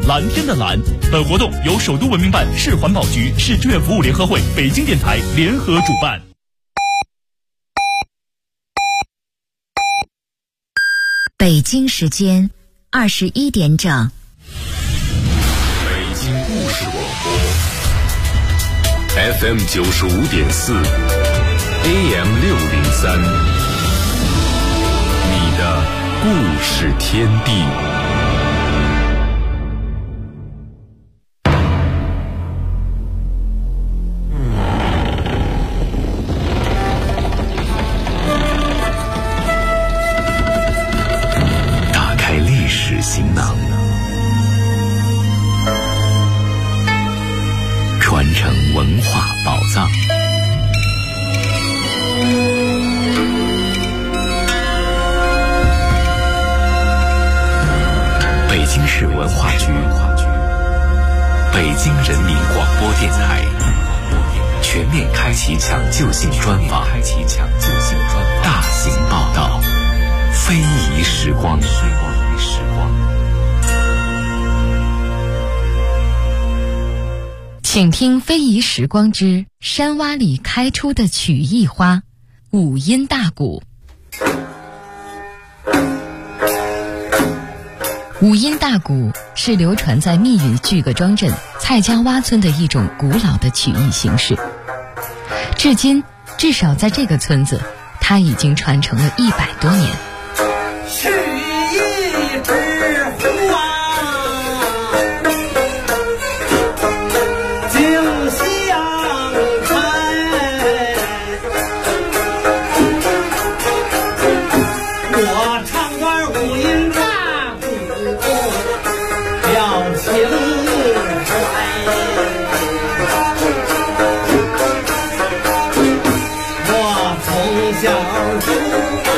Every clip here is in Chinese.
蓝天的蓝。本活动由首都文明办、市环保局、市志愿服务联合会、北京电台联合主办。 北京时间21点整。 北京故事广播 FM 95.4 AM 603，你的故事天地。行囊，传承文化宝藏。北京市文化局、北京人民广播电台全面开启抢救性专访，大型报道，非遗时光。 请听非遗时光之山洼里开出的曲艺花——五音大鼓。五音大鼓是流传在密云巨各庄镇蔡家洼村的一种古老的曲艺形式。至今，至少在这个村子，它已经传承了100多年。 曲艺之湖啊，景相开，我唱段五音大鼓，表情怀。我从小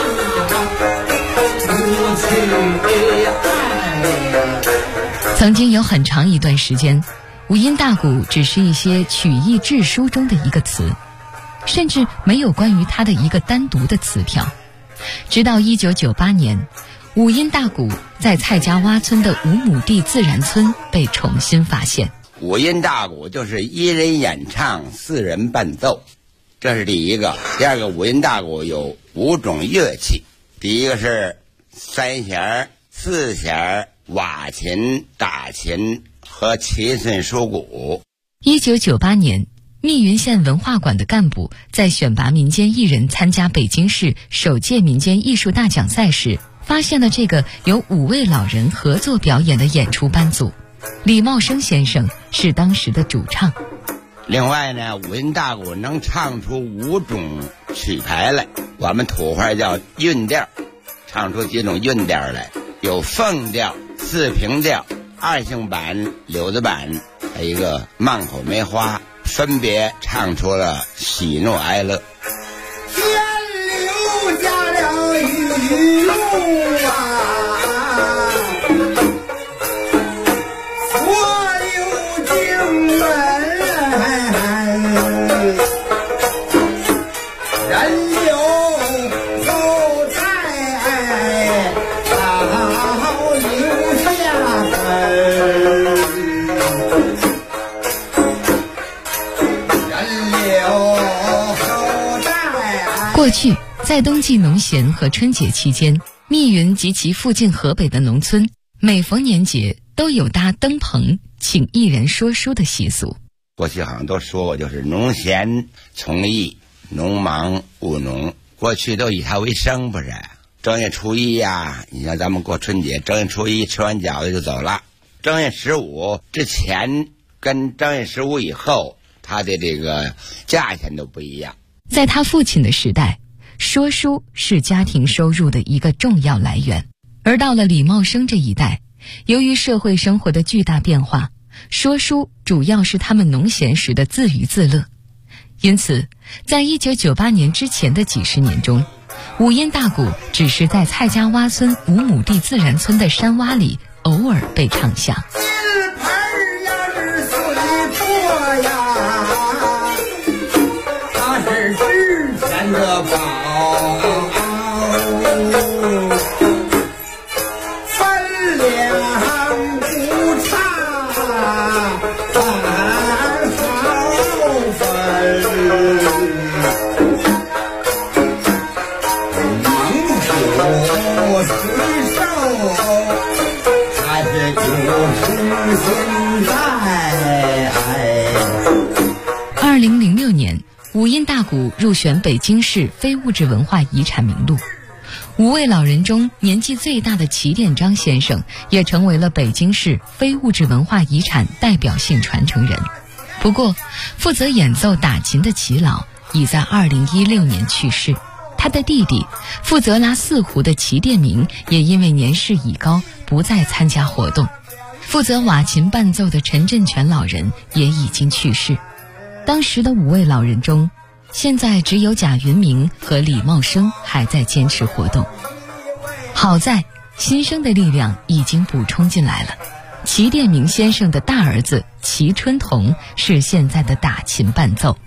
曾经有很长一段时间，五音大鼓只是一些曲艺志书中的一个词，甚至没有关于它的一个单独的词条。直到1998年，五音大鼓在蔡家洼村的5亩地自然村被重新发现。 五音大鼓就是1人演唱，4人伴奏，这是第一个。第二个，五音大鼓有5种乐器，第一个是3弦、4弦、瓦琴、打琴和7寸书鼓。 1998年，密云县文化馆的干部在选拔民间艺人参加北京市首届民间艺术大奖赛时，发现了这个由5位老人合作表演的演出班组。李茂生先生是当时的主唱。 另外呢，五音大鼓能唱出5种曲牌来，我们土话叫韵调，唱出几种韵调来，有凤调、四平调、2性板、柳子板，还有一个慢口梅花，分别唱出了喜怒哀乐。 天留下了雨露啊， 过去，在冬季农闲和春节期间，密云及其附近河北的农村，每逢年节都有搭灯棚请艺人说书的习俗。 过去好像都说过，就是农闲从艺，农忙务农，过去都以它为生，不是？正月初一呀，你像咱们过春节，正月初一吃完饺子就走了。正月15之前跟正月15以后，它的这个价钱都不一样。 在他父亲的时代，说书是家庭收入的一个重要来源，而到了李茂生这一代，由于社会生活的巨大变化，说书主要是他们农闲时的自娱自乐。因此，在1998年之前的几十年中，五音大鼓只是在蔡家洼村5亩地自然村的山洼里偶尔被唱响。 的宝，分两不差就是现在。 2006年，五音大鼓入选北京市非物质文化遗产名录。5位老人中年纪最大的齐殿章先生也成为了北京市非物质文化遗产代表性传承人。不过，负责演奏打琴的齐老已在2016年去世，他的弟弟负责拉四胡的齐殿明也因为年事已高，不再参加活动。负责瓦琴伴奏的陈振全老人也已经去世。当时的5位老人中，现在只有贾云明和李茂生还在坚持活动。好在新生的力量已经补充进来了。齐殿明先生的大儿子齐春同是现在的打琴伴奏。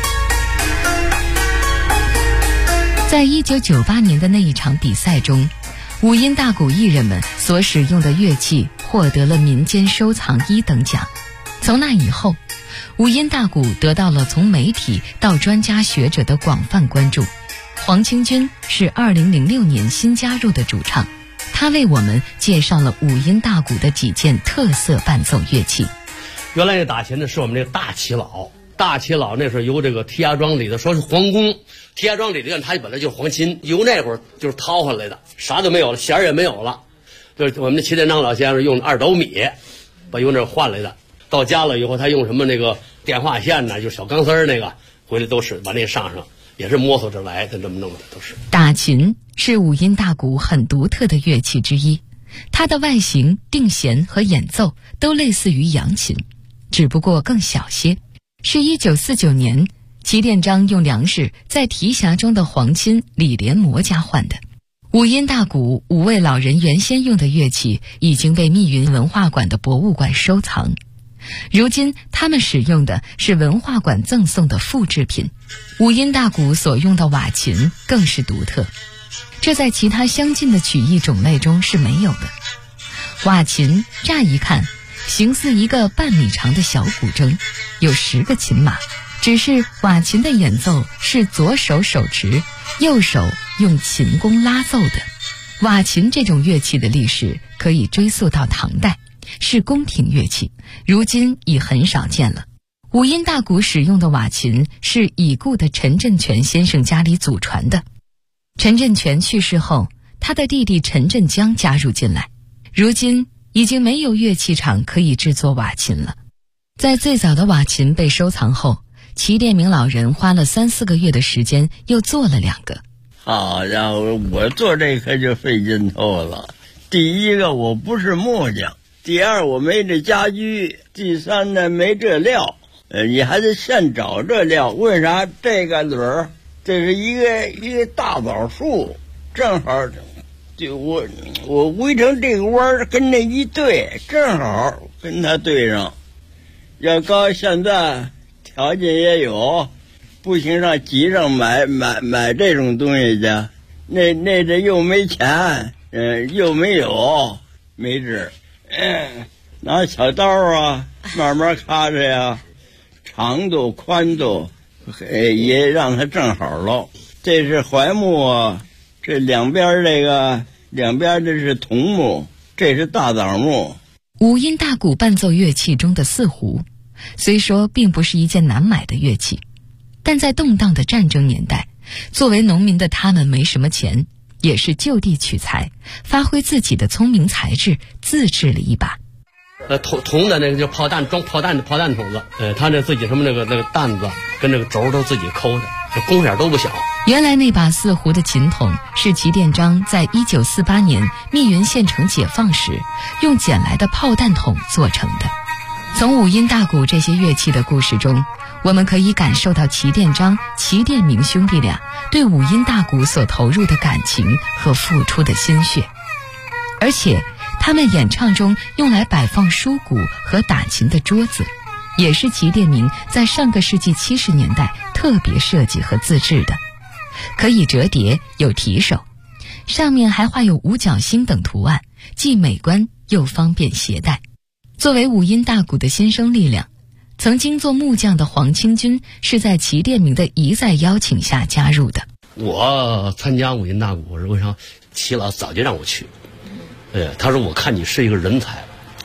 在1998年的那一场比赛中，五音大鼓艺人们所使用的乐器获得了民间收藏1等奖。从那以后，五音大鼓得到了从媒体到专家学者的广泛关注。黄清军是2006年新加入的主唱，他为我们介绍了五音大鼓的几件特色伴奏乐器。 原来这打琴的是我们这个大齐老，大齐老那时候由这个提家庄里的说是皇宫，提家庄里的他本来就是皇亲，由那会儿就是掏回来的，啥都没有了，弦也没有了，就是我们的齐殿章老先生用2斗米把由那换来的。到家了以后，他用什么那个电话线呢，就是小钢丝儿那个，回来都是把那上，也是摸索着来，他这么弄的都是。 打琴是五音大鼓很独特的乐器之一，它的外形、定弦和演奏都类似于扬琴，只不过更小些。是1949年齐殿章用粮食在提辖中的皇亲李连模家换的。五音大鼓5位老人原先用的乐器已经被密云文化馆的博物馆收藏。如今他们使用的是文化馆赠送的复制品。五音大鼓所用的瓦琴更是独特，这在其他相近的曲艺种类中是没有的。瓦琴乍一看形似一个半米长的小古筝，有10个琴码，只是瓦琴的演奏是左手手持，右手用琴弓拉奏的。瓦琴这种乐器的历史可以追溯到唐代，是宫廷乐器，如今已很少见了。五音大鼓使用的瓦琴是已故的陈振全先生家里祖传的。陈振全去世后，他的弟弟陈振江加入进来。如今已经没有乐器厂可以制作瓦琴了。在最早的瓦琴被收藏后，齐殿明老人花了3-4个月的时间又做了2个。 好家伙，我做这可就费劲透了。第一个，我不是木匠；第二，我没这家居；第三呢，没这料。你还得现找这料。为啥？这个轮儿，这是一个大枣树，正好就我围成这个弯儿，跟那一对，正好跟它对上。要搁现在条件也有，不行上集上买这种东西去，那这又没钱，又没有，没治。拿小刀啊，慢慢咔着呀，长度宽度也让它正好喽。这是槐木啊，这两边这是桐木，这是大枣木。 五音大鼓伴奏乐器中的四胡，虽说并不是一件难买的乐器，但在动荡的战争年代，作为农民的他们没什么钱，也是就地取材，发挥自己的聪明才智，自制了一把。 铜的那个就炮弹装炮弹的炮弹筒子，他那自己什么那个弹子跟那个轴都自己抠的，这工点都不小。 原来那把四胡的琴筒是齐殿章在1948年密云县城解放时用捡来的炮弹筒做成的。从五音大鼓这些乐器的故事中，我们可以感受到齐殿章、齐殿明兄弟俩对五音大鼓所投入的感情和付出的心血，而且他们演唱中用来摆放书鼓和打琴的桌子，也是齐殿明在上个世纪70年代特别设计和自制的，可以折叠，有提手，上面还画有五角星等图案，既美观又方便携带。作为五音大鼓的新生力量，曾经做木匠的黄清军是在齐殿明的一再邀请下加入的。 我参加五音大鼓是为啥？齐老早就让我去，他说我看你是一个人才，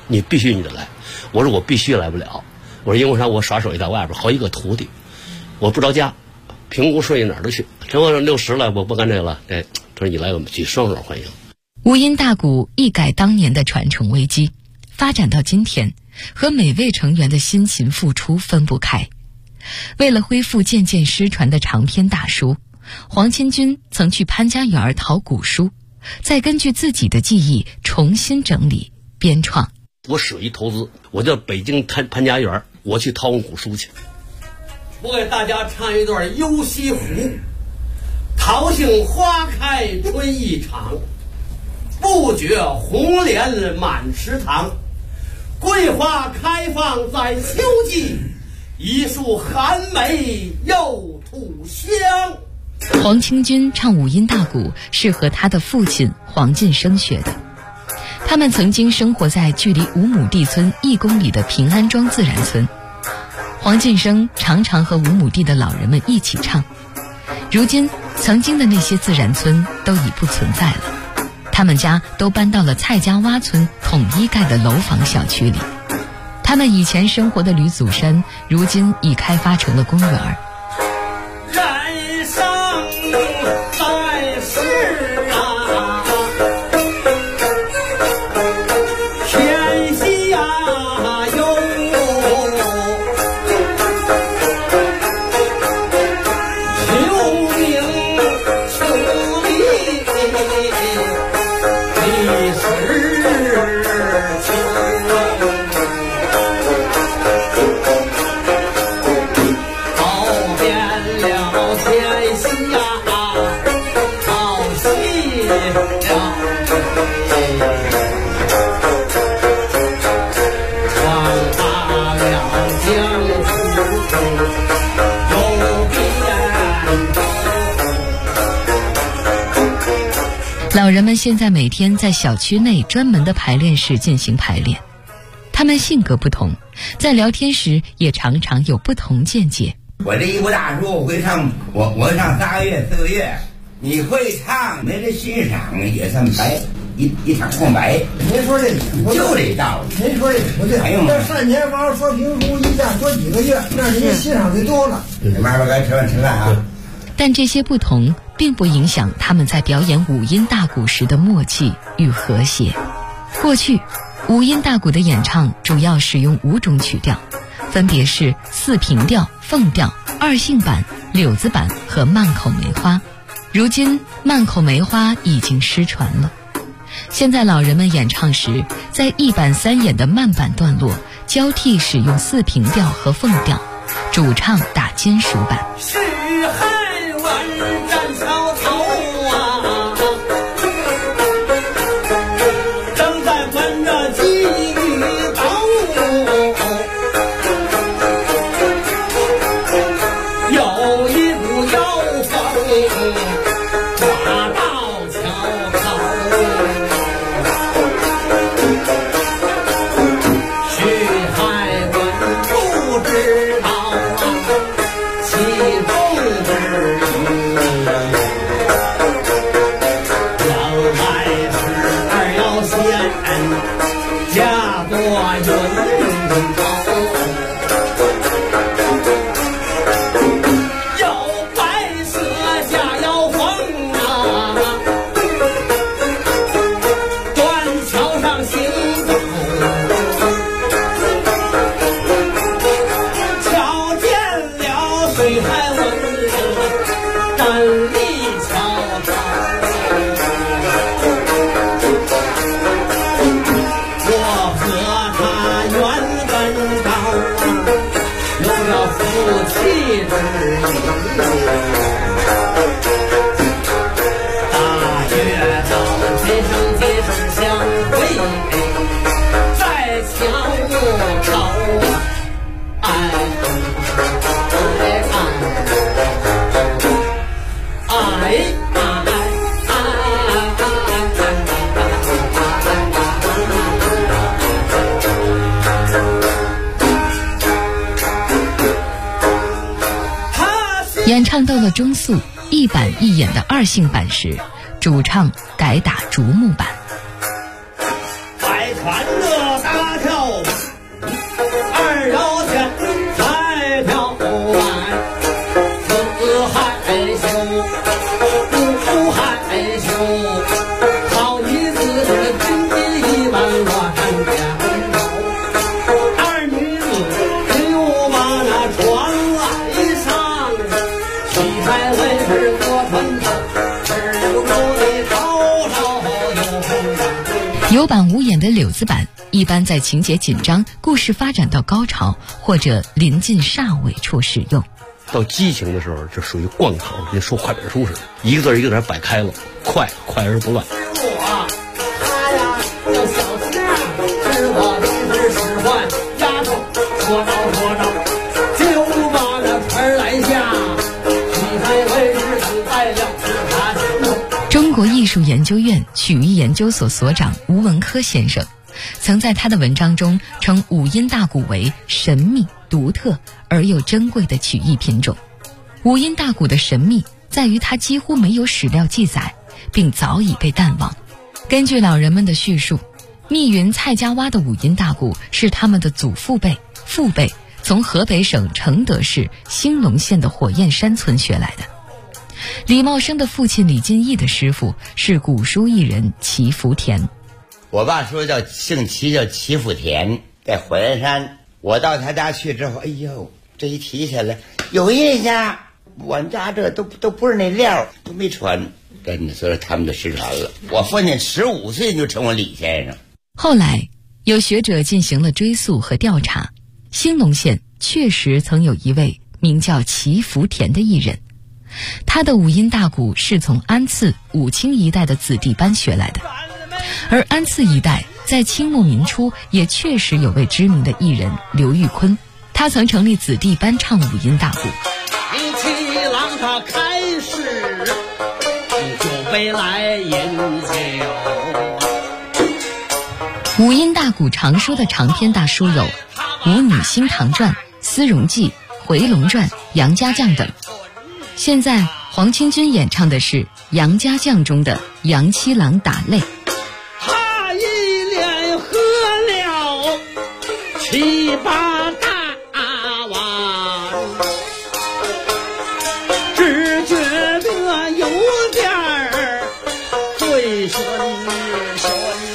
你必须你得来。我说我必须来不了，我说因为啥？我耍手艺在外边好几个徒弟，我不着家，评估顺义哪儿都去。等我60了，我不干这个了。哎，他说你来，我们去双手欢迎。 吴音大鼓一改当年的传承危机，发展到今天，和每位成员的辛勤付出分不开。为了恢复渐渐失传的长篇大书，黄钦君曾去潘家园淘古书，再根据自己的记忆重新整理编创。 我舍一投资，我到北京潘家园，我去淘古书去。我给大家唱一段《游西湖》：桃杏花开春意长，不觉红莲满池塘。桂花开放在秋季，一树寒梅又吐香。 黄清君唱五音大鼓是和他的父亲黄进生学的。他们曾经生活在距离5亩地村1公里的平安庄自然村，黄进生常常和5亩地的老人们一起唱。如今曾经的那些自然村都已不存在了，他们家都搬到了蔡家洼村统一盖的楼房小区里。他们以前生活的吕祖山如今已开发成了公园。 人生在世啊，天下有求名求利，历史跑遍了天下，跑细了闯罢了江湖有遍州。 老人们现在每天在小区内专门的排练室进行排练，他们性格不同，在聊天时也常常有不同见解。 我这一部大书，我会唱，我唱3个月4个月。你会唱，没人欣赏也算白，一场空白。 您说这就这道理。 您说这不对， 还用吗？ 这单田房说评书一下说几个月，那人家欣赏的多了。 慢慢该吃饭啊。 但这些不同并不影响他们在表演五音大鼓时的默契与和谐。过去五音大鼓的演唱主要使用5种曲调，分别是4平调、凤调、2性板、柳子板和慢口梅花。如今慢口梅花已经失传了，现在老人们演唱时，在1板3眼的慢板段落交替使用4平调和凤调，主唱打金属板。 是汉文战桥头啊，正在闻着鸡语刀，有一股妖风刮到桥头，徐海文不知道其中之意，原来是二妖仙嫁过云头，有白蛇嫁妖皇啊，断桥上行走，瞧见了水海文站立桥头，我和他缘分高，有了夫妻之意。大约到今生今世相会，在桥头哎演唱到了中速1板1眼的2性板时，主唱改打竹木板。 百川的大桥有板无眼的柳子板一般在情节紧张、故事发展到高潮或者临近煞尾处使用。 到激情的时候，就属于贯口，跟说快本书似的，一个字一个字摆开了，快而不乱。 他呀叫小青啊，是我的使唤丫头，说着就把那盆来下，你还为是死在了他前头。 中国艺术研究院曲艺研究所所长吴文科先生曾在他的文章中称五音大鼓为神秘、独特而又珍贵的曲艺品种。五音大鼓的神秘在于它几乎没有史料记载，并早已被淡忘。根据老人们的叙述，密云蔡家洼的五音大鼓是他们的祖父辈、父辈从河北省承德市兴隆县的火焰山村学来的。李茂生的父亲李进义的师傅是鼓书艺人齐福田。 我爸说姓齐，叫齐福田，在火焰山。我到他家去之后，哎呦，这一提起来有印象，我们家这都不是那料，都没传，真的，所以他们就失传了。我父亲15岁就成为李先生。 后来有学者进行了追溯和调查，兴隆县确实曾有一位名叫齐福田的艺人，他的五音大鼓是从安次、武清一带的子弟班学来的。而安次一带在清末民初也确实有位知名的艺人刘玉坤，他曾成立子弟班唱五音大鼓。 七郎他开始就背来饮酒。 五音大鼓常说的长篇大书有《舞女新唐传》《丝绒记》《回龙传》《杨家将》等。现在黄清军演唱的是《杨家将》中的杨七郎打擂。 他一连喝了7、8大碗，只觉得有点儿醉醺醺。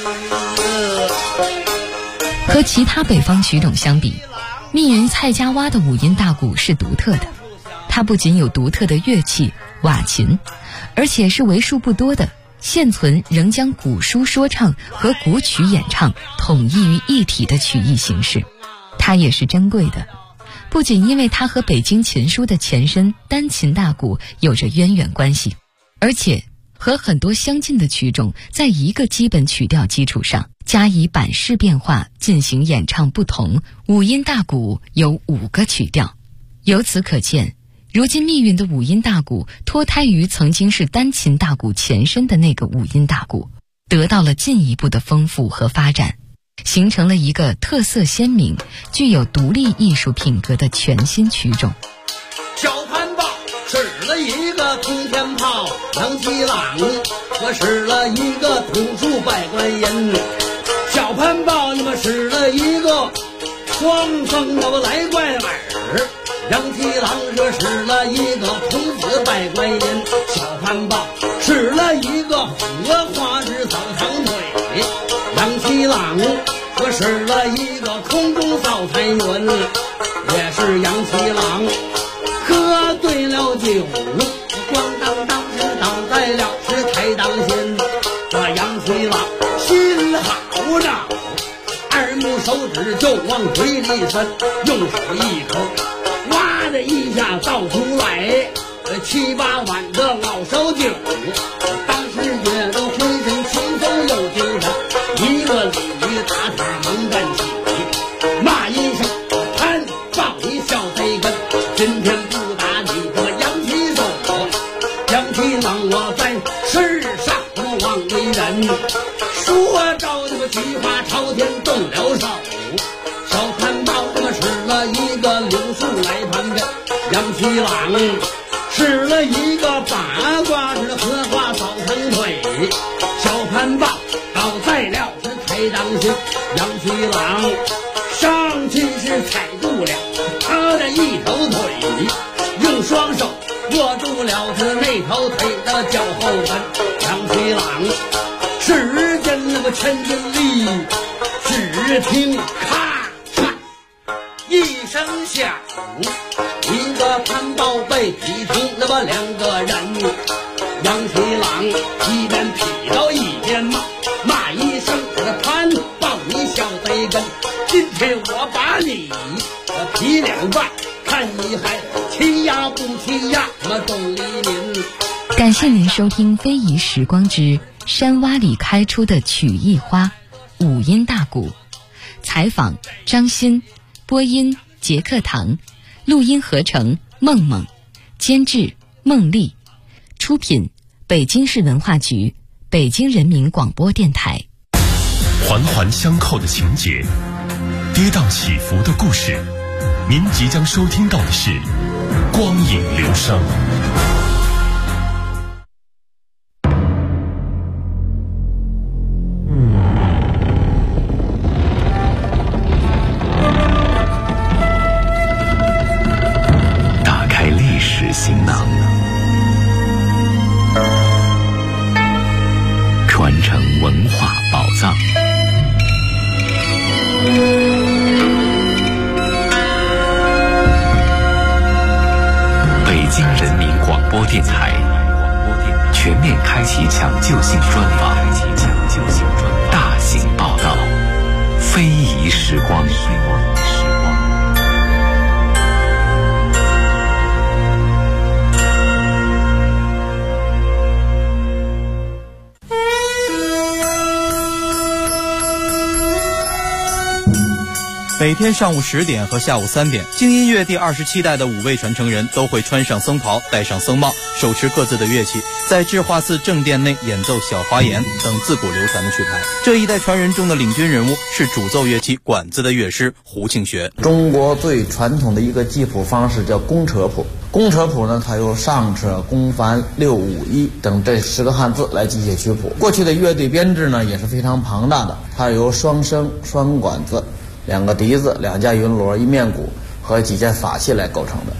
和其他北方曲种相比，密云蔡家洼的五音大鼓是独特的。它不仅有独特的乐器瓦琴，而且是为数不多的现存仍将古书说唱和古曲演唱统一于一体的曲艺形式。它也是珍贵的，不仅因为它和北京琴书的前身单琴大鼓有着渊源关系，而且和很多相近的曲种在一个基本曲调基础上加以版式变化进行演唱不同。五音大鼓有5个曲调，由此可见，如今密云的五音大鼓脱胎于曾经是单琴大鼓前身的那个五音大鼓，得到了进一步的丰富和发展，形成了一个特色鲜明、具有独立艺术品格的全新曲种。 小潘豹使了一个通天炮，杨七郎我使了一个土树拜观音，小潘豹你们使了一个双风我来怪耳，杨七郎这使了一个童子拜观音，小潘豹使了一个荷花枝扫长腿，杨七郎我使了一个空中扫彩云，也是杨七郎喝对了酒，咣当当是倒在了是台当心，这杨七郎心好着，二目手指就往嘴里伸，用手一口哇的一下倒出来7、8碗的老烧酒，当时觉得浑身轻松又精神，一个鲤鱼打腿猛站起，骂一声潘豹你小贼根，今天不打你这杨七手，杨七郎我在世上我枉为人，说着这个菊花朝天动了手，小潘豹这么使了一个柳树来盘根，杨七郎使了一个八卦是荷花扫长腿，小潘豹倒在了是台当心，杨七郎上去是踩住了他的一条腿，用双手握住了他那条腿的脚后跟，杨七郎使尽那个千斤力，只听咔嚓一声响，一个潘豹被劈成那么2个人，杨七郎一边劈到一边骂一声这个天我把你劈两半，看你还欺压不欺压我董黎民。 感谢您收听非遗时光之山洼里开出的曲艺花五音大鼓，采访张欣，播音杰克堂，录音合成梦梦，监制孟丽，出品北京市文化局、北京人民广播电台。 环环相扣的情节，跌宕起伏的故事，您即将收听到的是光影流声。 打开历史行囊，传承文化宝藏。北京人民广播电台全面开启抢救性专访，大型报道，非遗时光。 每天上午10点和下午3点，京音乐第27代的5位传承人都会穿上僧袍，戴上僧帽，手持各自的乐器，在智化寺正殿内演奏小花言等自古流传的曲牌。这一代传人中的领军人物是主奏乐器管子的乐师胡庆学。 中国最传统的一个记谱方式叫公车谱。公车谱呢，它由上车、公繁、六五一等这10个汉字来记写曲谱。过去的乐队编制呢也是非常庞大的，它由双笙、双管子、2个笛子、2架云锣、1面鼓和几件法器来构成的。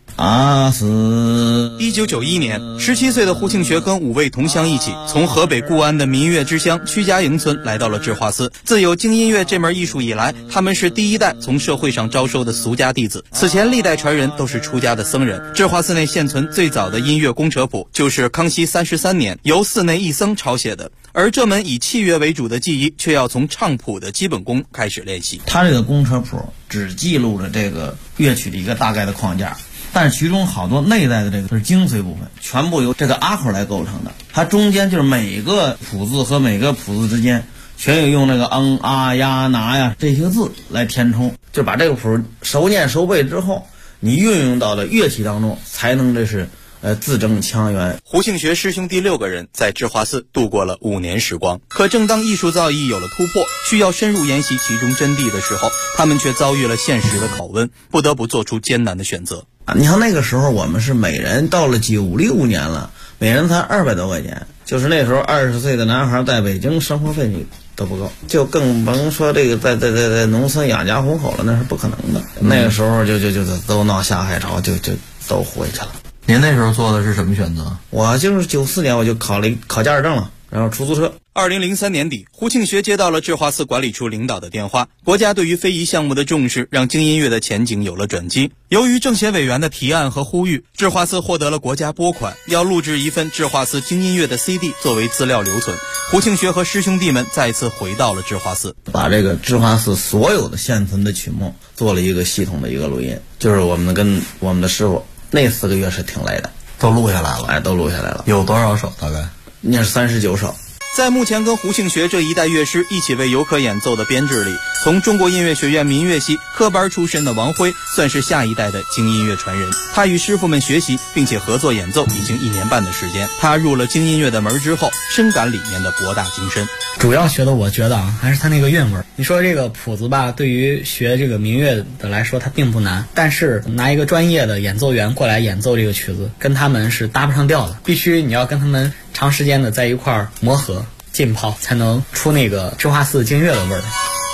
1991年，17岁的胡庆学跟5位同乡一起，从河北固安的民乐之乡屈家营村来到了智化寺。自有京音乐这门艺术以来，他们是第一代从社会上招收的俗家弟子。此前历代传人都是出家的僧人。智化寺内现存最早的音乐公车谱，就是康熙33年由寺内一僧抄写的。而这门以器乐为主的技艺，却要从唱谱的基本功开始练习。 它这个公车谱只记录了这个乐曲的一个大概的框架，但是其中好多内在的这个是精髓部分，全部由这个阿口来构成的。它中间就是每个谱字和每个谱字之间全有用那个啊呀拿呀这些字来填充，就把这个谱熟念熟背之后，你运用到了乐器当中，才能这是字正腔圆。 胡庆学师兄弟6个人在智化寺度过了5年时光。可正当艺术造诣有了突破，需要深入研习其中真谛的时候，他们却遭遇了现实的拷问，不得不做出艰难的选择。 你像那个时候我们是每人到了96年了，每人才200多块钱，就是那时候20岁的男孩在北京生活费你都不够，就更甭说这个在农村养家糊口了，那是不可能的。那个时候就都闹下海潮，就都回去了。 您那时候做的是什么选择？ 我就是94年我就考驾驶证了，然后出租车。 2003年底，胡庆学接到了智化寺管理处领导的电话，国家对于非遗项目的重视让京音乐的前景有了转机。由于政协委员的提案和呼吁，智化寺获得了国家拨款，要录制一份智化寺京音乐的 CD 作为资料留存。胡庆学和师兄弟们再次回到了智化寺， 把这个智化寺所有的现存的曲目做了一个系统的一个录音，就是我们跟我们的师傅那4个月是挺累的， 都录下来了。 都录下来了。 有多少首？大概那是39首。 在目前跟胡庆学这一代乐师一起为游客演奏的编制里，从中国音乐学院民乐系科班出身的王辉算是下一代的京音乐传人。他与师傅们学习并且合作演奏已经1年半的时间。他入了京音乐的门之后，深感里面的博大精深。 主要学的我觉得还是他那个韵味。你说这个谱子吧，对于学这个民乐的来说它并不难，但是拿一个专业的演奏员过来演奏这个曲子，跟他们是搭不上调的，必须你要跟他们长时间的在一块儿磨合浸泡，才能出那个智化寺京乐的味儿。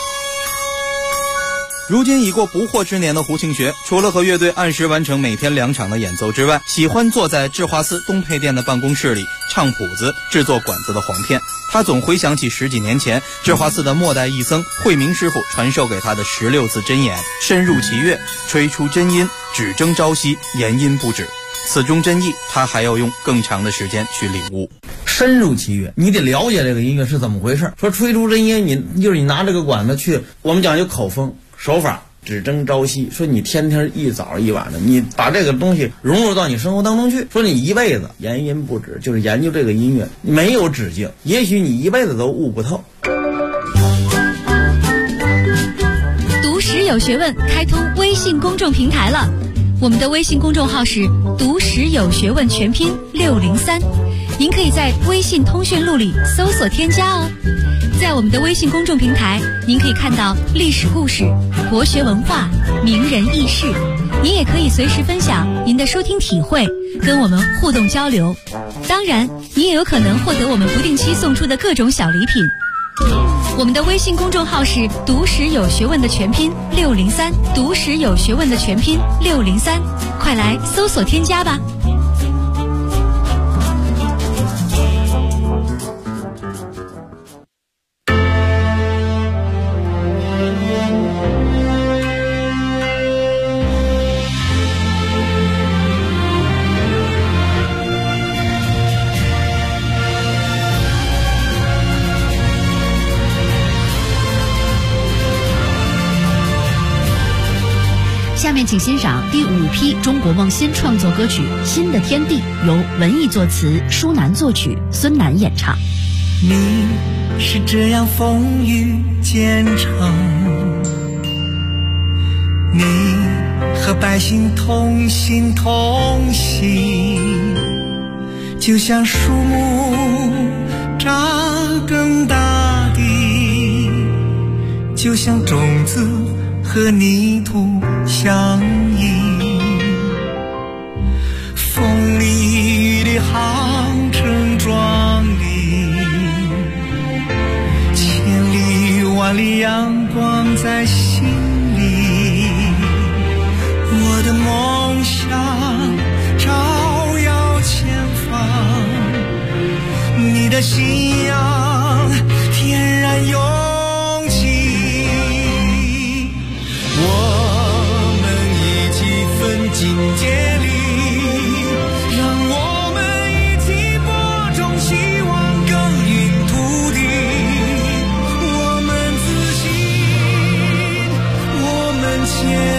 如今已过不惑之年的胡庆学，除了和乐队按时完成每天2场的演奏之外，喜欢坐在智化寺东配殿的办公室里唱谱子，制作管子的簧片。他总回想起10几年前智化寺的末代义僧慧明师傅传授给他的16字真言：深入其乐，吹出真音，只争朝夕，言音不止。此中真意，他还要用更长的时间去领悟。 深入其乐，你得了解这个音乐是怎么回事。说吹出真音，你拿这个管子去，我们讲究口风， 手法只争朝夕，说你天天一早一晚的，你把这个东西融入到你生活当中去，说你一辈子言音不止，就是研究这个音乐，没有止境，也许你一辈子都悟不透。 读史有学问开通微信公众平台了，我们的微信公众号是读史有学问全拼603，您可以在微信通讯录里搜索添加哦。在我们的微信公众平台，您可以看到历史故事、国学文化、名人轶事，您也可以随时分享您的收听体会，跟我们互动交流。当然，您也有可能获得我们不定期送出的各种小礼品。我们的微信公众号是读史有学问的全拼603，读史有学问的全拼603，快来搜索添加吧。 下面请欣赏第5批中国梦新创作歌曲《新的天地》，由文艺作词，舒楠作曲，孙楠演唱。 你是这样风雨兼程，你和百姓同心同行，就像树木扎根大地，就像种子和泥土相依，风里雨里航程壮丽，千里万里阳光在心里，我的梦想照耀前方，你的信仰天然勇气，我们一起奋进竭力，让我们一起播种希望，耕耘土地。我们自信，我们坚